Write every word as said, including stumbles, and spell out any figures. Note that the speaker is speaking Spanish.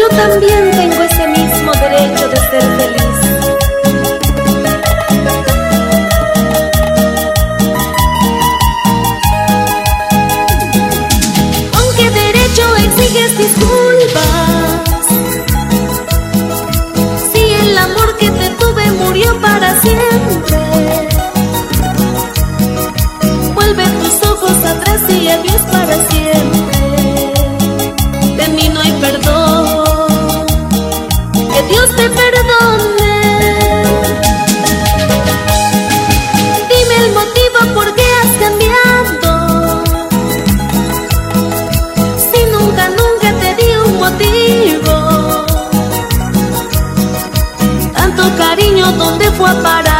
yo también tengo ese mismo derecho de ser feliz. ¿Con qué derecho exiges disculpas? Si el amor que te tuve murió para siempre. Vuelve tus ojos atrás y adiós para siempre. De mí no hay perdón, que Dios te perdone. Dime el motivo por qué has cambiado, si nunca, nunca te di un motivo. Tanto cariño, ¿dónde fue a parar?